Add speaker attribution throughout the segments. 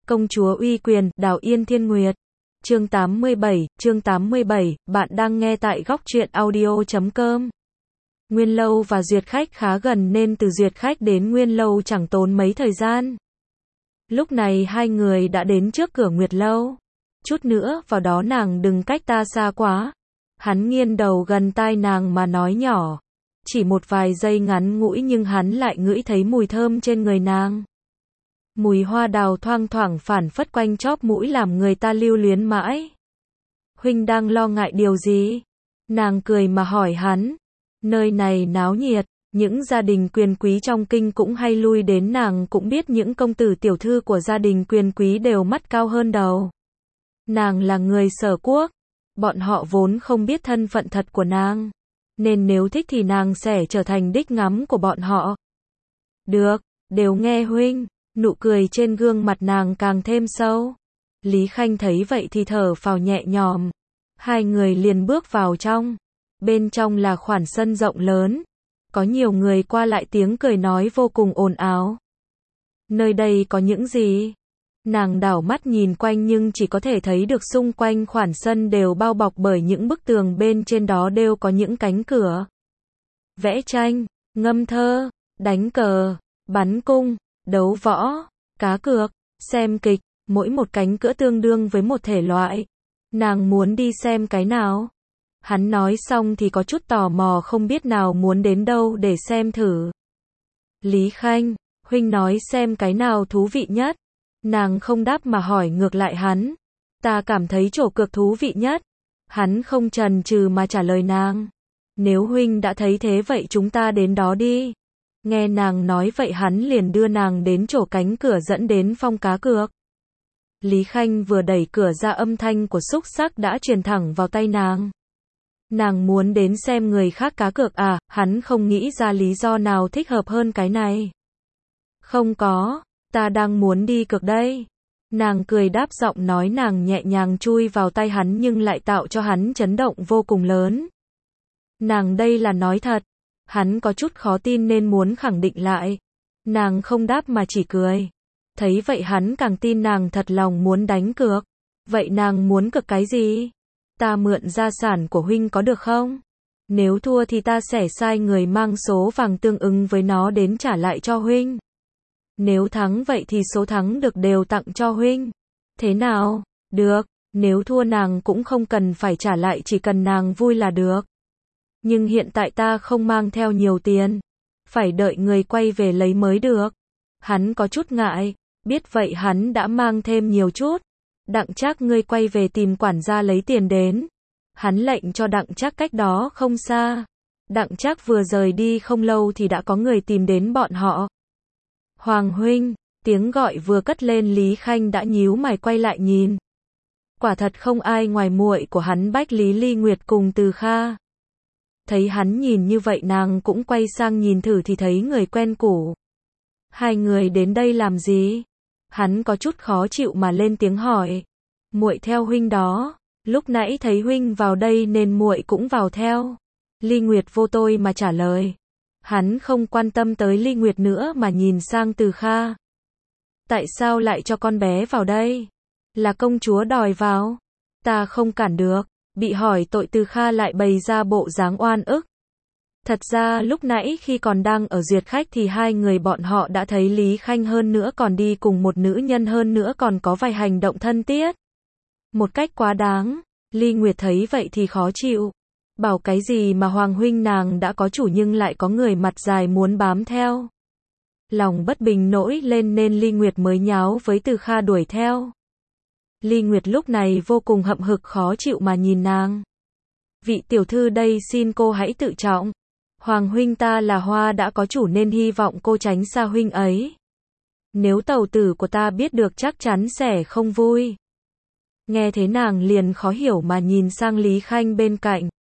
Speaker 1: Công chúa uy quyền, Đào Yên Thiên Nguyệt. Chương 87, bạn đang nghe tại góc truyện audio.com. Nguyên Lâu và Duyệt Khách khá gần nên từ Duyệt Khách đến Nguyên Lâu chẳng tốn mấy thời gian. Lúc này hai người đã đến trước cửa Nguyệt Lâu. Chút nữa vào đó nàng đừng cách ta xa quá. Hắn nghiêng đầu gần tai nàng mà nói nhỏ. Chỉ một vài giây ngắn ngủi nhưng hắn lại ngửi thấy mùi thơm trên người nàng. Mùi hoa đào thoang thoảng phảng phất quanh chóp mũi làm người ta lưu luyến mãi. Huynh đang lo ngại điều gì? Nàng cười mà hỏi hắn. Nơi này náo nhiệt, những gia đình quyền quý trong kinh cũng hay lui đến, nàng cũng biết những công tử tiểu thư của gia đình quyền quý đều mắt cao hơn đầu. Nàng là người Sở Quốc, bọn họ vốn không biết thân phận thật của nàng, nên nếu thích thì nàng sẽ trở thành đích ngắm của bọn họ. Được, đều nghe huynh. Nụ cười trên gương mặt nàng càng thêm sâu. Lý Khanh thấy vậy thì thở phào nhẹ nhõm. Hai người liền bước vào trong. Bên trong là khoảng sân rộng lớn. Có nhiều người qua lại, tiếng cười nói vô cùng ồn ào. Nơi đây có những gì? Nàng đảo mắt nhìn quanh nhưng chỉ có thể thấy được xung quanh khoảng sân đều bao bọc bởi những bức tường, bên trên đó đều có những cánh cửa. Vẽ tranh, ngâm thơ, đánh cờ, bắn cung, đấu võ, cá cược, xem kịch, mỗi một cánh cửa tương đương với một thể loại. Nàng muốn đi xem cái nào? Hắn nói xong thì có chút tò mò không biết nào muốn đến đâu để xem thử. Lý Khanh, huynh nói xem cái nào thú vị nhất. Nàng không đáp mà hỏi ngược lại hắn. Ta cảm thấy chỗ cược thú vị nhất. Hắn không chần chừ mà trả lời nàng. Nếu huynh đã thấy thế vậy chúng ta đến đó đi. Nghe nàng nói vậy hắn liền đưa nàng đến chỗ cánh cửa dẫn đến phòng cá cược. Lý Khanh vừa đẩy cửa ra, âm thanh của xúc xắc đã truyền thẳng vào tay nàng. Nàng muốn đến xem người khác cá cược à? Hắn không nghĩ ra lý do nào thích hợp hơn cái này. Không có, ta đang muốn đi cược đây. Nàng cười đáp, giọng nói nàng nhẹ nhàng chui vào tay hắn nhưng lại tạo cho hắn chấn động vô cùng lớn. Nàng đây là nói thật. Hắn có chút khó tin nên muốn khẳng định lại. Nàng không đáp mà chỉ cười. Thấy vậy hắn càng tin nàng thật lòng muốn đánh cược. Vậy nàng muốn cược cái gì? Ta mượn gia sản của huynh có được không? Nếu thua thì ta sẽ sai người mang số vàng tương ứng với nó đến trả lại cho huynh. Nếu thắng vậy thì số thắng được đều tặng cho huynh. Thế nào? Được, nếu thua nàng cũng không cần phải trả lại, chỉ cần nàng vui là được. Nhưng hiện tại ta không mang theo nhiều tiền. Phải đợi người quay về lấy mới được. Hắn có chút ngại. Biết vậy hắn đã mang thêm nhiều chút. Đặng Trác, ngươi quay về tìm quản gia lấy tiền đến. Hắn lệnh cho Đặng Trác cách đó không xa. Đặng Trác vừa rời đi không lâu thì đã có người tìm đến bọn họ. Hoàng huynh, tiếng gọi vừa cất lên, Lý Khanh đã nhíu mày quay lại nhìn. Quả thật không ai ngoài muội của hắn, Bách Lý Ly Nguyệt cùng Từ Kha. Thấy hắn nhìn như vậy nàng cũng quay sang nhìn thử thì thấy người quen cũ. Hai người đến đây làm gì? Hắn có chút khó chịu mà lên tiếng hỏi. Muội theo huynh đó, lúc nãy thấy huynh vào đây nên muội cũng vào theo. Ly Nguyệt vô tôi mà trả lời. Hắn không quan tâm tới Ly Nguyệt nữa mà nhìn sang Từ Kha. Tại sao lại cho con bé vào đây? Là công chúa đòi vào. Ta không cản được. Bị hỏi tội, Từ Kha lại bày ra bộ dáng oan ức. Thật ra lúc nãy khi còn đang ở Duyệt Khách thì hai người bọn họ đã thấy Lý Khanh, hơn nữa còn đi cùng một nữ nhân, hơn nữa còn có vài hành động thân thiết. Một cách quá đáng. Ly Nguyệt thấy vậy thì khó chịu. Bảo cái gì mà Hoàng huynh, nàng đã có chủ nhưng lại có người mặt dài muốn bám theo. Lòng bất bình nổi lên nên Ly Nguyệt mới nháo với Từ Kha đuổi theo. Ly Nguyệt lúc này vô cùng hậm hực khó chịu mà nhìn nàng. Vị tiểu thư đây, xin cô hãy tự trọng. Hoàng huynh ta là hoa đã có chủ nên hy vọng cô tránh xa huynh ấy. Nếu tàu tử của ta biết được chắc chắn sẽ không vui. Nghe thế nàng liền khó hiểu mà nhìn sang Lý Khanh bên cạnh.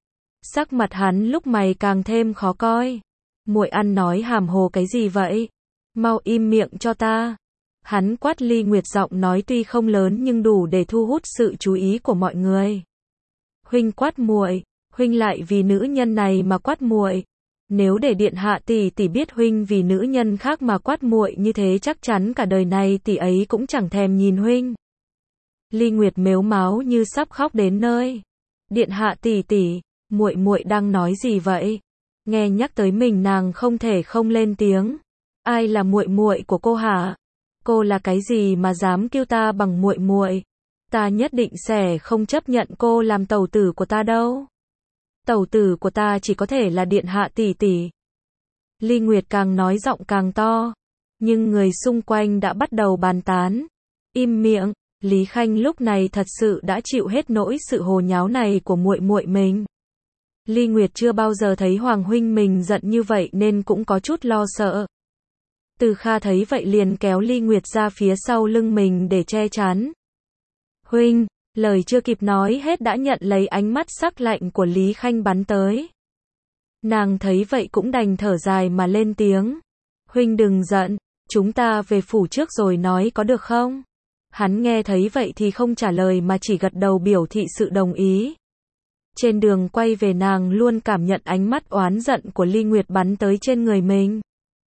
Speaker 1: Sắc mặt hắn lúc mày càng thêm khó coi. Muội ăn nói hàm hồ cái gì vậy? Mau im miệng cho ta. Hắn quát Ly Nguyệt, giọng nói tuy không lớn nhưng đủ để thu hút sự chú ý của mọi người. Huynh quát muội, huynh lại vì nữ nhân này mà quát muội. Nếu để điện hạ tỷ tỷ biết huynh vì nữ nhân khác mà quát muội như thế chắc chắn cả đời này tỷ ấy cũng chẳng thèm nhìn huynh. Ly Nguyệt mếu máo như sắp khóc đến nơi. Điện hạ tỷ tỷ, muội muội đang nói gì vậy? Nghe nhắc tới mình nàng không thể không lên tiếng. Ai là muội muội của cô hả? Cô là cái gì mà dám kêu ta bằng muội muội? Ta nhất định sẽ không chấp nhận cô làm tẩu tử của ta đâu. Tẩu tử của ta chỉ có thể là điện hạ tỷ tỷ. Ly Nguyệt càng nói giọng càng to, nhưng người xung quanh đã bắt đầu bàn tán. Im miệng, Lý Khanh lúc này thật sự đã chịu hết nỗi sự hồ nháo này của muội muội mình. Ly Nguyệt chưa bao giờ thấy Hoàng huynh mình giận như vậy nên cũng có chút lo sợ. Từ Kha thấy vậy liền kéo Ly Nguyệt ra phía sau lưng mình để che chắn. Huynh, lời chưa kịp nói hết đã nhận lấy ánh mắt sắc lạnh của Lý Khanh bắn tới. Nàng thấy vậy cũng đành thở dài mà lên tiếng. Huynh đừng giận, chúng ta về phủ trước rồi nói có được không? Hắn nghe thấy vậy thì không trả lời mà chỉ gật đầu biểu thị sự đồng ý. Trên đường quay về nàng luôn cảm nhận ánh mắt oán giận của Ly Nguyệt bắn tới trên người mình.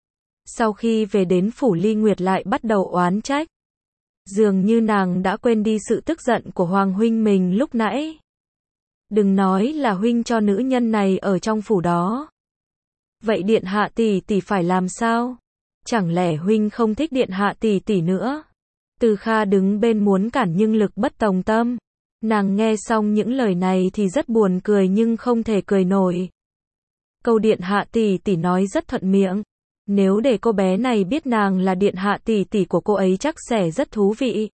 Speaker 1: Sau khi về đến phủ Ly Nguyệt lại bắt đầu oán trách. Dường như nàng đã quên đi sự tức giận của Hoàng huynh mình lúc nãy. Đừng nói là huynh cho nữ nhân này ở trong phủ đó. Vậy điện hạ tỷ tỷ phải làm sao? Chẳng lẽ huynh không thích điện hạ tỷ tỷ nữa? Từ Kha đứng bên muốn cản nhưng lực bất tòng tâm. Nàng nghe xong những lời này thì rất buồn cười nhưng không thể cười nổi. Câu điện hạ tỷ tỷ nói rất thuận miệng. Nếu để cô bé này biết nàng là điện hạ tỷ tỷ của cô ấy chắc sẽ rất thú vị.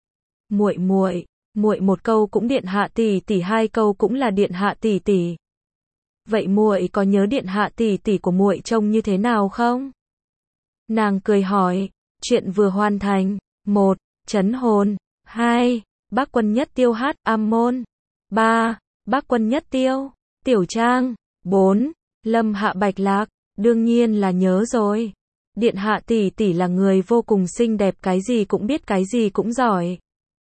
Speaker 1: Muội muội, muội một câu cũng điện hạ tỷ tỷ, hai câu cũng là điện hạ tỷ tỷ. Vậy muội có nhớ điện hạ tỷ tỷ của muội trông như thế nào không? Nàng cười hỏi, chuyện vừa hoàn thành. 1. Trấn hồn. 2. Bác quân nhất tiêu hát am môn. 3. Bác quân nhất tiêu, tiểu trang. 4. Lâm hạ bạch lạc. Đương nhiên là nhớ rồi. Điện hạ tỷ tỷ là người vô cùng xinh đẹp, cái gì cũng biết, cái gì cũng giỏi.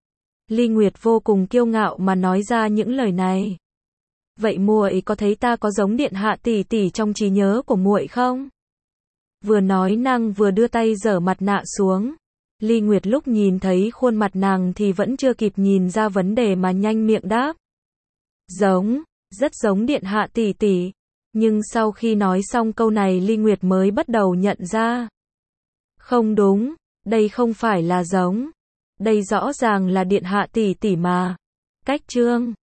Speaker 1: Ly Nguyệt vô cùng kiêu ngạo mà nói ra những lời này. Vậy muội có thấy ta có giống điện hạ tỷ tỷ trong trí nhớ của muội không? Vừa nói nàng vừa đưa tay giở mặt nạ xuống. Ly Nguyệt lúc nhìn thấy khuôn mặt nàng thì vẫn chưa kịp nhìn ra vấn đề mà nhanh miệng đáp. Giống, rất giống điện hạ tỷ tỷ. Nhưng sau khi nói xong câu này Ly Nguyệt mới bắt đầu nhận ra. Không đúng, đây không phải là giống. Đây rõ ràng là điện hạ tỷ tỷ mà. Cách chương